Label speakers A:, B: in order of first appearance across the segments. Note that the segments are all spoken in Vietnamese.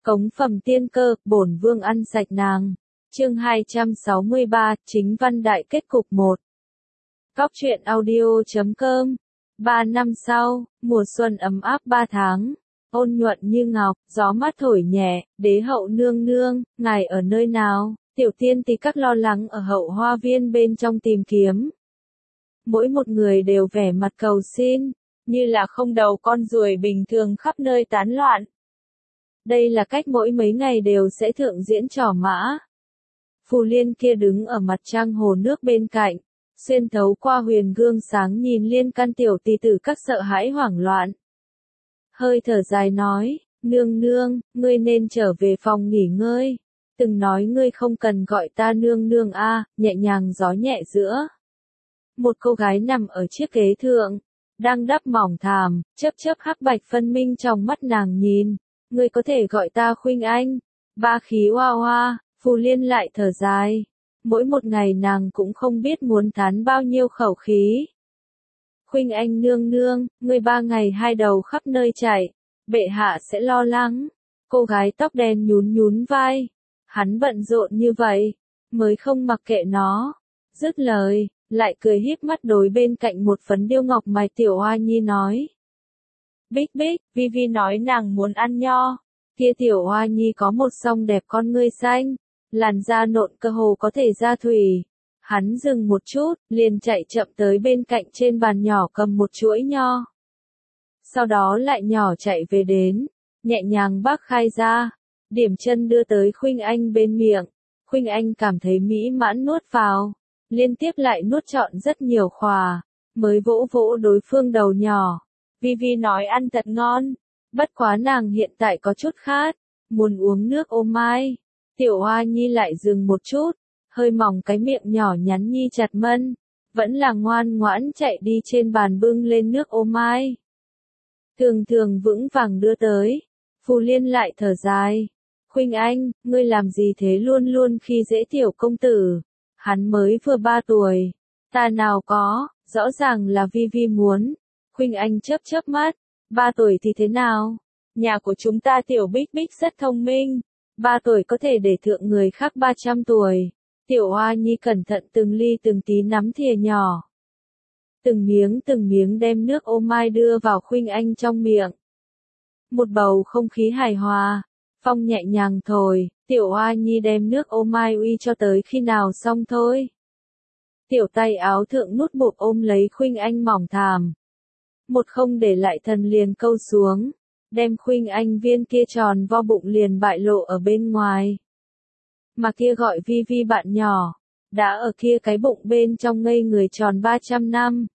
A: Cống phẩm tiên cơ, bổn vương ăn sạch nàng. Chương 263, chính văn đại kết cục 1. Cóc truyện audio.com. 3 năm sau, mùa xuân ấm áp 3 tháng, ôn nhuận như ngọc, gió mát thổi nhẹ, đế hậu nương nương, ngài ở nơi nào? Tiểu tiên tí các lo lắng ở hậu hoa viên bên trong tìm kiếm. Mỗi một người đều vẻ mặt cầu xin, như là không đầu con ruồi bình thường khắp nơi tán loạn. Đây là cách mỗi mấy ngày đều sẽ thượng diễn trò mã. Phù Liên kia đứng ở mặt trăng hồ nước bên cạnh, xuyên thấu qua huyền gương sáng nhìn Liên căn tiểu tỷ tử các sợ hãi hoảng loạn. Hơi thở dài nói, nương nương, ngươi nên trở về phòng nghỉ ngơi. Từng nói ngươi không cần gọi ta nương nương a, nhẹ nhàng gió nhẹ giữa. Một cô gái nằm ở chiếc ghế thượng, đang đắp mỏng thảm, chớp chớp hắc bạch phân minh trong mắt nàng nhìn. Ngươi có thể gọi ta Khuynh Anh. Ba khí hoa hoa, Phù Liên lại thở dài. Mỗi một ngày nàng cũng không biết muốn thán bao nhiêu khẩu khí. Khuynh Anh nương nương, ngươi 3 ngày 2 đầu khắp nơi chạy, bệ hạ sẽ lo lắng. Cô gái tóc đen nhún nhún vai. Hắn bận rộn như vậy, mới không mặc kệ nó. Dứt lời, lại cười híp mắt đối bên cạnh một phấn điêu ngọc mài tiểu hoa nhi nói. Bích bích, Vivi nói nàng muốn ăn nho. Kia tiểu hoa nhi có một song đẹp con ngươi xanh, làn da nộn cơ hồ có thể ra thủy. Hắn dừng một chút, liền chạy chậm tới bên cạnh trên bàn nhỏ cầm một chuỗi nho. Sau đó lại nhỏ chạy về đến, nhẹ nhàng bác khai ra, điểm chân đưa tới Khuynh Anh bên miệng. Khuynh Anh cảm thấy mỹ mãn nuốt vào, liên tiếp lại nuốt trọn rất nhiều khòa, mới vỗ vỗ đối phương đầu nhỏ. Vivi nói ăn thật ngon, bất quá nàng hiện tại có chút khát, muốn uống nước ô mai. Tiểu Hoa Nhi lại dừng một chút, hơi mỏng cái miệng nhỏ nhắn nhi chặt mân, vẫn là ngoan ngoãn chạy đi trên bàn bưng lên nước ô mai. Thường thường vững vàng đưa tới, Phù Liên lại thở dài. Khuynh Anh, ngươi làm gì thế luôn luôn khi dễ tiểu công tử, hắn mới vừa 3 tuổi, ta nào có, rõ ràng là Vivi muốn. Khuynh Anh chớp chớp mắt, 3 tuổi thì thế nào? Nhà của chúng ta tiểu Bích Bích rất thông minh, 3 tuổi có thể để thượng người khác 300 tuổi. Tiểu Hoa Nhi cẩn thận từng ly từng tí nắm thìa nhỏ. Từng miếng đem nước ô mai đưa vào Khuynh Anh trong miệng. Một bầu không khí hài hòa, phong nhẹ nhàng thổi, Tiểu Hoa Nhi đem nước ô mai uy cho tới khi nào xong thôi. Tiểu tay áo thượng nút bụp ôm lấy Khuynh Anh mỏng thảm. Một không để lại thần liền câu xuống, đem Khuynh Anh viên kia tròn vo bụng liền bại lộ ở bên ngoài. Mà kia gọi Vivi bạn nhỏ, đã ở kia cái bụng bên trong ngây người tròn 300 năm.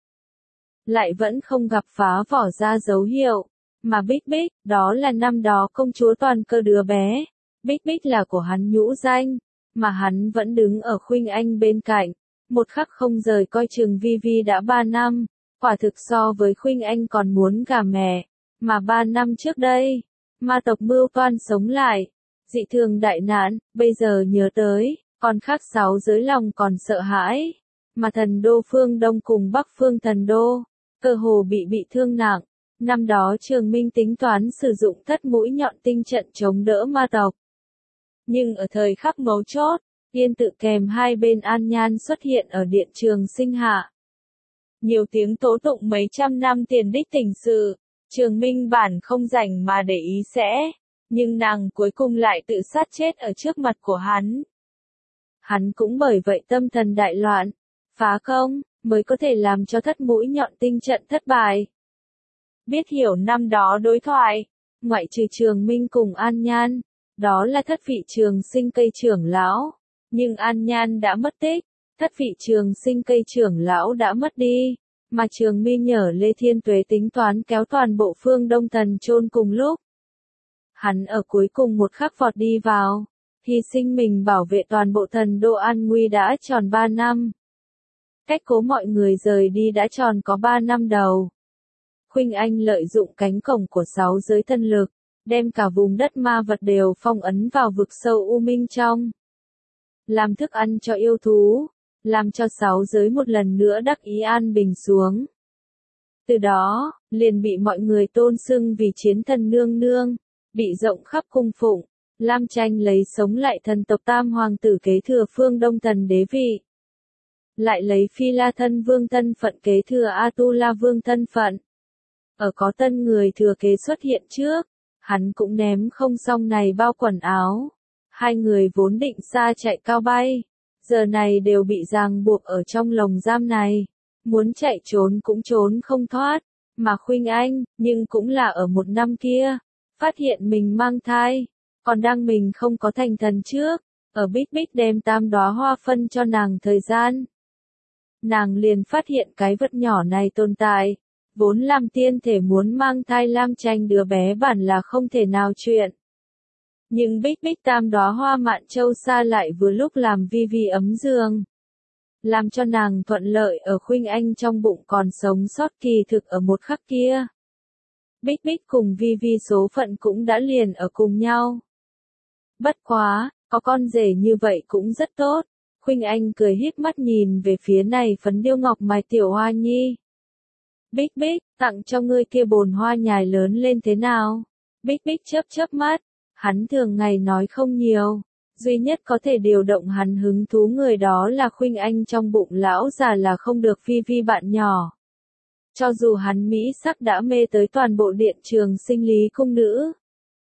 A: Lại vẫn không gặp phá vỏ ra dấu hiệu, mà Bích Bích, đó là năm đó công chúa toàn cơ đứa bé. Bích Bích là của hắn nhũ danh, mà hắn vẫn đứng ở Khuynh Anh bên cạnh, một khắc không rời coi chừng Vivi đã 3 năm. Quả thực so với Khuynh Anh còn muốn gả mẹ, mà 3 năm trước đây, ma tộc mưu toan sống lại, dị thường đại nạn, bây giờ nhớ tới, còn khác 6 giới lòng còn sợ hãi, mà thần đô phương Đông cùng Bắc phương thần đô, cơ hồ bị thương nặng, năm đó Trường Minh tính toán sử dụng thất mũi nhọn tinh trận chống đỡ ma tộc. Nhưng ở thời khắc mấu chốt, Yên Tự kèm hai bên An Nhan xuất hiện ở điện Trường Sinh hạ. Nhiều tiếng tố tụng mấy trăm năm tiền đích tình sự, Trường Minh bản không rảnh mà để ý sẽ, nhưng nàng cuối cùng lại tự sát chết ở trước mặt của hắn. Hắn cũng bởi vậy tâm thần đại loạn, phá công, mới có thể làm cho thất mũi nhọn tinh trận thất bại. Biết hiểu năm đó đối thoại, ngoại trừ Trường Minh cùng An Nhan, đó là thất vị Trường Sinh cây trưởng lão, nhưng An Nhan đã mất tích. Thất vị Trường Sinh cây trưởng lão đã mất đi, mà Trường Minh nhờ Lê Thiên Tuế tính toán kéo toàn bộ phương Đông thần chôn cùng lúc. Hắn ở cuối cùng một khắc vọt đi vào, hy sinh mình bảo vệ toàn bộ thần đô an nguy đã tròn 3 năm. Cách cố mọi người rời đi đã tròn có 3 năm đầu. Khuynh Anh lợi dụng cánh cổng của 6 giới thân lực, đem cả vùng đất ma vật đều phong ấn vào vực sâu u minh trong. Làm thức ăn cho yêu thú, làm cho 6 giới một lần nữa đắc ý an bình xuống. Từ đó, liền bị mọi người tôn xưng vì chiến thần nương nương, bị rộng khắp cung phụng, Lam Tranh lấy sống lại thần tộc Tam Hoàng tử kế thừa phương Đông Thần đế vị. Lại lấy Phi La thân vương thân phận kế thừa Atula vương thân phận. Ở có tân người thừa kế xuất hiện trước, hắn cũng ném không xong này bao quần áo. Hai người vốn định xa chạy cao bay, giờ này đều bị ràng buộc ở trong lồng giam này. Muốn chạy trốn cũng trốn không thoát, mà Khuynh Anh, nhưng cũng là ở một năm kia, phát hiện mình mang thai, còn đang mình không có thành thần trước, ở Bích Bích đem 8 đóa hoa phân cho nàng thời gian. Nàng liền phát hiện cái vật nhỏ này tồn tại, vốn làm tiên thể muốn mang thai Lam Tranh đứa bé bản là không thể nào chuyện. Nhưng Bích Bích 8 đóa hoa mạn châu xa lại vừa lúc làm Vi Vi ấm giường. Làm cho nàng thuận lợi ở Khuynh Anh trong bụng còn sống sót kỳ thực ở một khắc kia. Bích Bích cùng Vi Vi số phận cũng đã liền ở cùng nhau. Bất quá, có con rể như vậy cũng rất tốt. Khuynh Anh cười híp mắt nhìn về phía này phấn điêu ngọc mài tiểu hoa nhi. Bích Bích, tặng cho ngươi kia bồn hoa nhài lớn lên thế nào? Bích Bích chớp chớp mắt, hắn thường ngày nói không nhiều. Duy nhất có thể điều động hắn hứng thú người đó là Khuynh Anh trong bụng lão già là không được Vi Vi bạn nhỏ. Cho dù hắn mỹ sắc đã mê tới toàn bộ điện trường sinh lý cung nữ.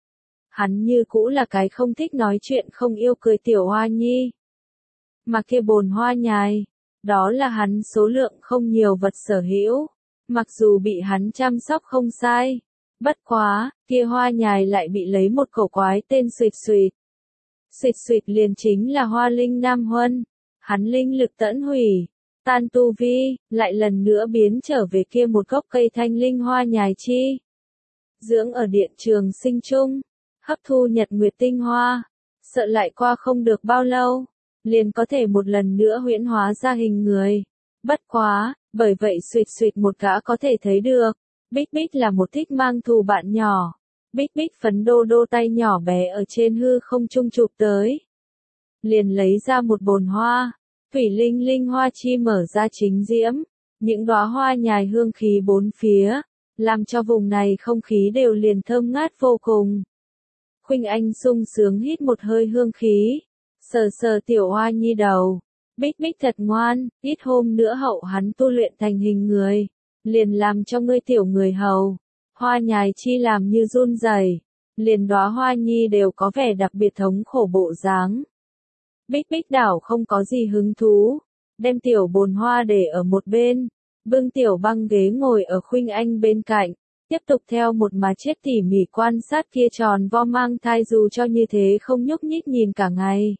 A: Hắn như cũ là cái không thích nói chuyện không yêu cười tiểu hoa nhi. Mà kia bồn hoa nhài, đó là hắn số lượng không nhiều vật sở hữu, mặc dù bị hắn chăm sóc không sai. Bất quá, kia hoa nhài lại bị lấy một cổ quái tên Xuyệt Xuyệt. Xuyệt Xuyệt liền chính là hoa linh nam huân, hắn linh lực tẫn hủy, tan tu vi, lại lần nữa biến trở về kia một gốc cây thanh linh hoa nhài chi. Dưỡng ở điện trường sinh trung, hấp thu nhật nguyệt tinh hoa, sợ lại qua không được bao lâu, liền có thể một lần nữa huyễn hóa ra hình người. Bất quá, bởi vậy Xuyệt Xuyệt một gã có thể thấy được, Bích Bích là một thích mang thù bạn nhỏ. Bích Bích phấn đô đô tay nhỏ bé ở trên hư không trung chụp tới. Liền lấy ra một bồn hoa, thủy linh linh hoa chi mở ra chính diễm, những đóa hoa nhài hương khí bốn phía, làm cho vùng này không khí đều liền thơm ngát vô cùng. Khuynh Anh sung sướng hít một hơi hương khí, sờ sờ tiểu hoa nhi đầu. Bích Bích thật ngoan, ít hôm nữa hậu hắn tu luyện thành hình người, liền làm cho ngươi tiểu người hầu. Hoa nhài chi làm như run rẩy, liền đóa hoa nhi đều có vẻ đặc biệt thống khổ bộ dáng. Bích Bích đảo không có gì hứng thú, đem tiểu bồn hoa để ở một bên, bưng tiểu băng ghế ngồi ở Khuynh Anh bên cạnh, tiếp tục theo một mà chết tỉ mỉ quan sát kia tròn vo mang thai dù cho như thế không nhúc nhích nhìn cả ngày.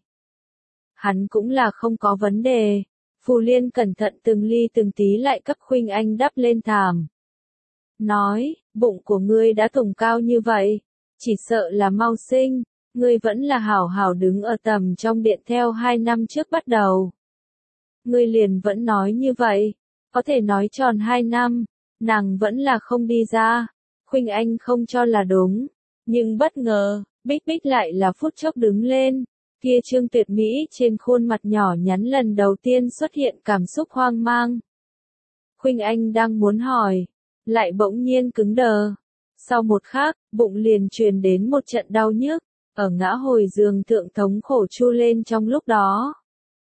A: Hắn cũng là không có vấn đề, Phù Liên cẩn thận từng ly từng tí lại cấp Khuynh Anh đắp lên thảm. Nói, bụng của ngươi đã thủng cao như vậy, chỉ sợ là mau sinh, ngươi vẫn là hảo hảo đứng ở tầm trong điện theo 2 năm trước bắt đầu. Ngươi liền vẫn nói như vậy, có thể nói tròn 2 năm, nàng vẫn là không đi ra. Khuynh Anh không cho là đúng, nhưng bất ngờ, Bích Bích lại là phút chốc đứng lên, kia trương tuyệt mỹ trên khuôn mặt nhỏ nhắn lần đầu tiên xuất hiện cảm xúc hoang mang. Khuynh Anh đang muốn hỏi, lại bỗng nhiên cứng đờ. Sau một khắc, bụng liền truyền đến một trận đau nhức, ở ngã hồi giường thượng thống khổ chu lên trong lúc đó.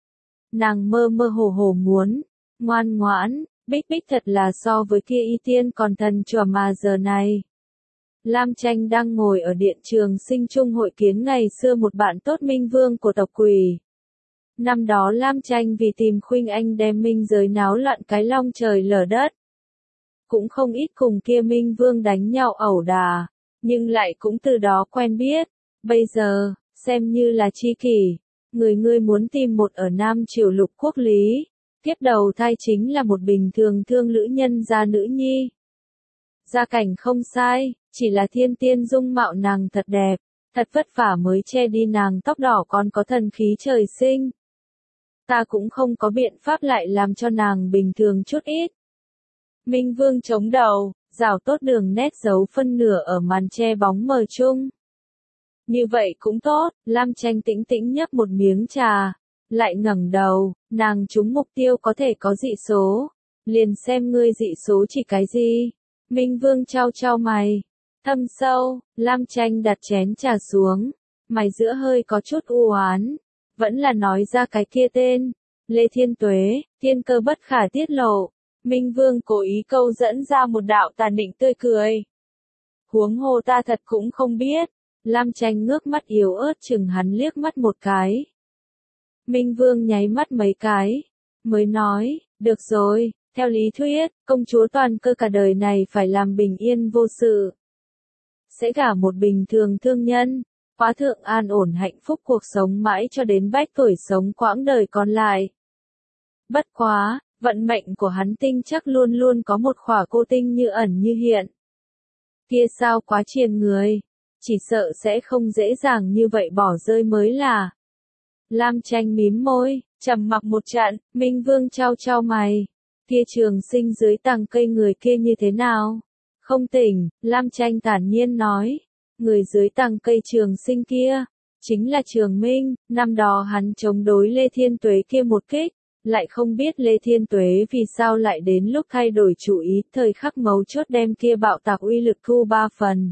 A: Nàng mơ mơ hồ hồ muốn, ngoan ngoãn, Bích Bích thật là so với kia y tiên còn thần chùa mà giờ này. Lam Tranh đang ngồi ở điện trường sinh trung hội kiến ngày xưa một bạn tốt Minh Vương của tộc Quỷ. Năm đó Lam Tranh vì tìm Khuynh Anh đem minh giới náo loạn cái long trời lở đất. Cũng không ít cùng kia Minh Vương đánh nhau ẩu đà, nhưng lại cũng từ đó quen biết. Bây giờ, xem như là tri kỷ, ngươi muốn tìm một ở Nam Triều Lục Quốc Lý, tiếp đầu thai chính là một bình thường thương lữ nhân gia nữ nhi. Gia cảnh không sai, chỉ là thiên tiên dung mạo nàng thật đẹp, thật vất vả mới che đi nàng tóc đỏ còn có thần khí trời sinh. Ta cũng không có biện pháp lại làm cho nàng bình thường chút ít. Minh Vương chống đầu, rảo tốt đường nét giấu phân nửa ở màn che bóng mờ chung. Như vậy cũng tốt, Lam Tranh tĩnh tĩnh nhấp một miếng trà, lại ngẩng đầu, nàng trúng mục tiêu có thể có dị số, liền xem ngươi dị số chỉ cái gì. Minh Vương trao trao mày, thâm sâu, Lam Tranh đặt chén trà xuống, mày giữa hơi có chút u oán, vẫn là nói ra cái kia tên. Lê Thiên Tuế, thiên cơ bất khả tiết lộ. Minh Vương cố ý câu dẫn ra một đạo tàn định tươi cười. Huống hồ ta thật cũng không biết. Lam Tranh ngước mắt yếu ớt chừng hắn liếc mắt một cái. Minh Vương nháy mắt mấy cái, mới nói, được rồi, theo lý thuyết, công chúa toàn cơ cả đời này phải làm bình yên vô sự. Sẽ gả một bình thường thương nhân, quá thượng an ổn hạnh phúc cuộc sống mãi cho đến bách tuổi sống quãng đời còn lại. Bất quá, vận mệnh của hắn tinh chắc luôn luôn có một khỏa cô tinh như ẩn như hiện. Kia sao quá triền người, chỉ sợ sẽ không dễ dàng như vậy bỏ rơi mới là. Lam Tranh mím môi, trầm mặc một trận, Minh Vương trao trao mày. Kia Trường Sinh dưới tàng cây người kia như thế nào? Không tỉnh, Lam Tranh thản nhiên nói. Người dưới tàng cây Trường Sinh kia, chính là Trường Minh, năm đó hắn chống đối Lê Thiên Tuế kia một kích. Lại không biết Lê Thiên Tuế vì sao lại đến lúc thay đổi chủ ý, thời khắc mấu chốt đem kia bạo tạc uy lực thu 3 phần.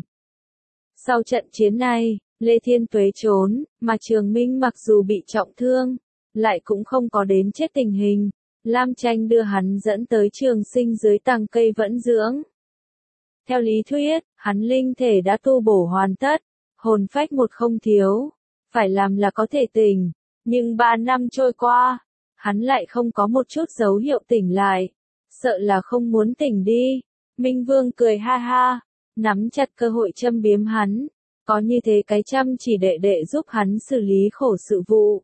A: Sau trận chiến này, Lê Thiên Tuế trốn, mà Trường Minh mặc dù bị trọng thương, lại cũng không có đến chết tình hình. Lam Tranh đưa hắn dẫn tới Trường Sinh dưới tàng cây vẫn dưỡng. Theo lý thuyết, hắn linh thể đã tu bổ hoàn tất, hồn phách một không thiếu, phải làm là có thể tỉnh, nhưng 3 năm trôi qua, hắn lại không có một chút dấu hiệu tỉnh lại, sợ là không muốn tỉnh đi. Minh Vương cười ha ha, nắm chặt cơ hội châm biếm hắn, có như thế cái chăm chỉ đệ đệ giúp hắn xử lý khổ sự vụ.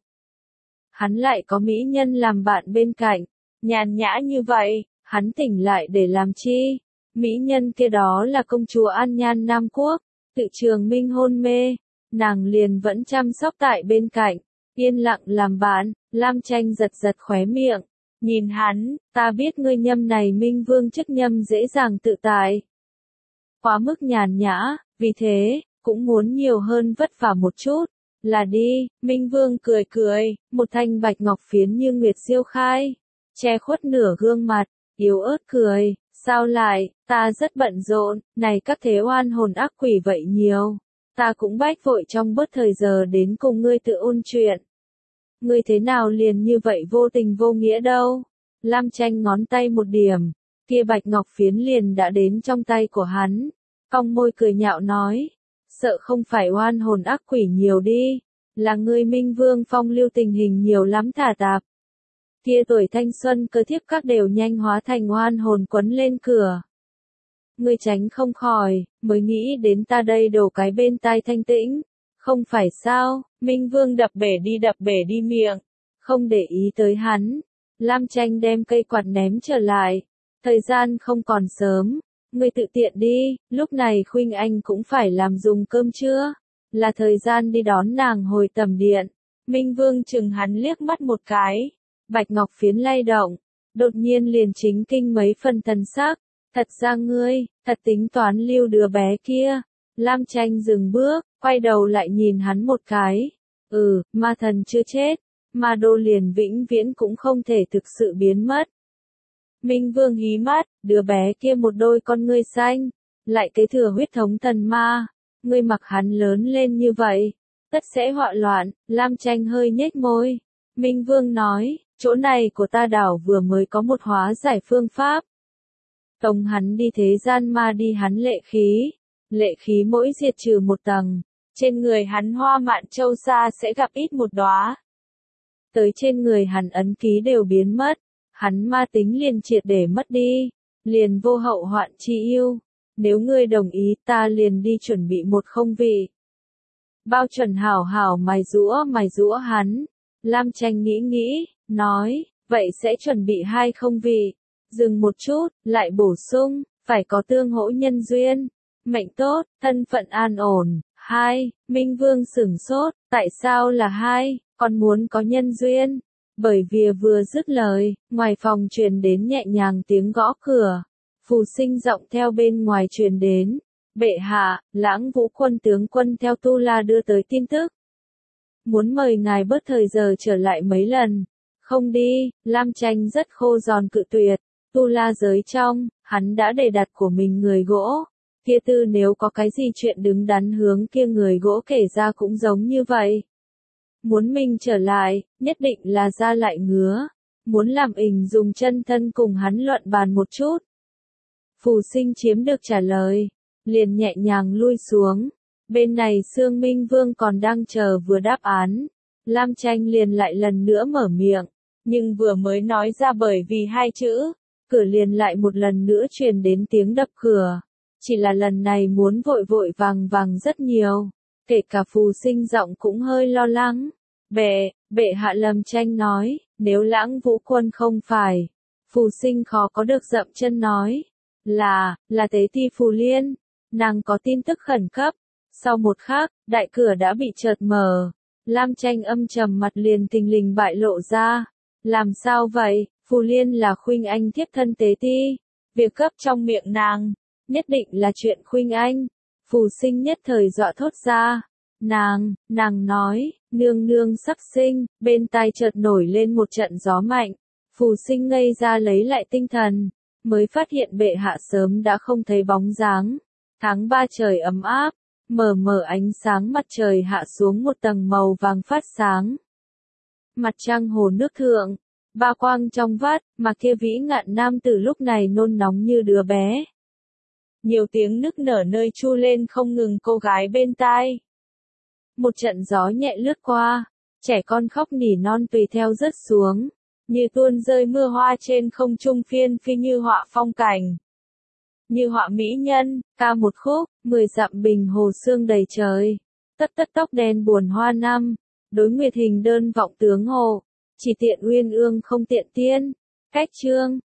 A: Hắn lại có mỹ nhân làm bạn bên cạnh, nhàn nhã như vậy, hắn tỉnh lại để làm chi? Mỹ nhân kia đó là công chúa An Nhan Nam Quốc, tự Trường Minh hôn mê, nàng liền vẫn chăm sóc tại bên cạnh, yên lặng làm bạn. Lam Tranh giật giật khóe miệng, nhìn hắn, ta biết ngươi nhâm này Minh Vương chức nhâm dễ dàng tự tại. Quá mức nhàn nhã, vì thế, cũng muốn nhiều hơn vất vả một chút, là đi. Minh Vương cười cười, một thanh bạch ngọc phiến như nguyệt diêu khai, che khuất nửa gương mặt, yếu ớt cười, sao lại, ta rất bận rộn, này các thế oan hồn ác quỷ vậy nhiều, ta cũng bách vội trong bớt thời giờ đến cùng ngươi tự ôn chuyện. Ngươi thế nào liền như vậy vô tình vô nghĩa đâu? Lam Tranh ngón tay một điểm, kia bạch ngọc phiến liền đã đến trong tay của hắn, cong môi cười nhạo nói, sợ không phải oan hồn ác quỷ nhiều đi, là ngươi Minh Vương phong lưu tình hình nhiều lắm thả tạp. Kia tuổi thanh xuân cơ thiếp các đều nhanh hóa thành oan hồn quấn lên cửa. Ngươi tránh không khỏi, mới nghĩ đến ta đây đổ cái bên tai thanh tĩnh. Không phải sao, Minh Vương đập bể đi miệng, không để ý tới hắn. Lam Tranh đem cây quạt ném trở lại, thời gian không còn sớm, ngươi tự tiện đi, lúc này Khuynh Anh cũng phải làm dùng cơm trưa, là thời gian đi đón nàng hồi tầm điện. Minh Vương chừng hắn liếc mắt một cái, bạch ngọc phiến lay động, đột nhiên liền chính kinh mấy phần thần sắc, thật ra ngươi, thật tính toán lưu đứa bé kia. Lam Tranh dừng bước, quay đầu lại nhìn hắn một cái. Ma thần chưa chết, ma đô liền vĩnh viễn cũng không thể thực sự biến mất. Minh Vương hí mắt, đứa bé kia một đôi con ngươi xanh, lại kế thừa huyết thống thần ma. Ngươi mặc hắn lớn lên như vậy, tất sẽ họa loạn. Lam Tranh hơi nhếch môi. Minh Vương nói, chỗ này của ta đảo vừa mới có một hóa giải phương pháp. Tống hắn đi thế gian ma đi hắn lệ khí mỗi diệt trừ một tầng, trên người hắn hoa mạn châu sa sẽ gặp ít một đóa. Tới trên người hắn ấn ký đều biến mất, hắn ma tính liền triệt để mất đi, liền vô hậu hoạn chi yêu. Nếu ngươi đồng ý ta liền đi chuẩn bị một không vị. Bao chuẩn hảo hảo mài rũa hắn. Lam Tranh nghĩ, nói, vậy sẽ chuẩn bị 2 không vị. Dừng một chút, lại bổ sung, phải có tương hỗ nhân duyên. Mệnh tốt, thân phận an ổn. 2. Minh Vương sửng sốt, tại sao là 2, còn muốn có nhân duyên? Bởi vì vừa dứt lời, ngoài phòng truyền đến nhẹ nhàng tiếng gõ cửa. Phù Sinh giọng theo bên ngoài truyền đến. Bệ hạ, Lãng Vũ quân tướng quân theo Tu La đưa tới tin tức. Muốn mời ngài bớt thời giờ trở lại mấy lần. Không đi, Lam Tranh rất khô giòn cự tuyệt. Tu La giới trong, hắn đã đề đặt của mình người gỗ. Kia tư nếu có cái gì chuyện đứng đắn hướng kia người gỗ kể ra cũng giống như vậy. Muốn mình trở lại, nhất định là ra lại ngứa. Muốn làm ình dùng chân thân cùng hắn luận bàn một chút. Phù Sinh chiếm được trả lời, liền nhẹ nhàng lui xuống. Bên này Sương Minh Vương còn đang chờ vừa đáp án. Lam Tranh liền lại lần nữa mở miệng, nhưng vừa mới nói ra bởi vì hai chữ, cửa liền lại một lần nữa truyền đến tiếng đập cửa. Chỉ là lần này muốn vội vội vàng vàng rất nhiều, kể cả Phù Sinh giọng cũng hơi lo lắng. Bệ hạ Lam Tranh nói, nếu Lãng Vũ Quân không phải. Phù Sinh khó có được dậm chân nói, là tế ti Phù Liên, nàng có tin tức khẩn cấp. Sau một khắc, đại cửa đã bị chợt mở. Lam Tranh âm trầm mặt liền thình lình bại lộ ra. Làm sao vậy? Phù Liên là Khuynh Anh thiếp thân tế ti. Việc cấp trong miệng nàng, nhất định là chuyện Khuynh Anh. Phù Sinh nhất thời dọa thốt ra. Nàng nói, nương nương sắp sinh, bên tai chợt nổi lên một trận gió mạnh. Phù Sinh ngây ra lấy lại tinh thần, mới phát hiện bệ hạ sớm đã không thấy bóng dáng. Tháng 3 trời ấm áp, mờ ánh sáng mặt trời hạ xuống một tầng màu vàng phát sáng. Mặt trăng hồ nước thượng, ba quang trong vắt, mà kia vĩ ngạn nam tử lúc này nôn nóng như đứa bé. Nhiều tiếng nức nở nơi chu lên không ngừng cô gái bên tai. Một trận gió nhẹ lướt qua, trẻ con khóc nỉ non tùy theo rớt xuống, như tuôn rơi mưa hoa trên không trung phiên phi như họa phong cảnh. Như họa mỹ nhân, ca một khúc, 10 dặm bình hồ sương đầy trời. Tất tóc đen buồn hoa năm, đối nguyệt hình đơn vọng tướng hồ. Chỉ tiện uyên ương không tiện tiên. Cách chương.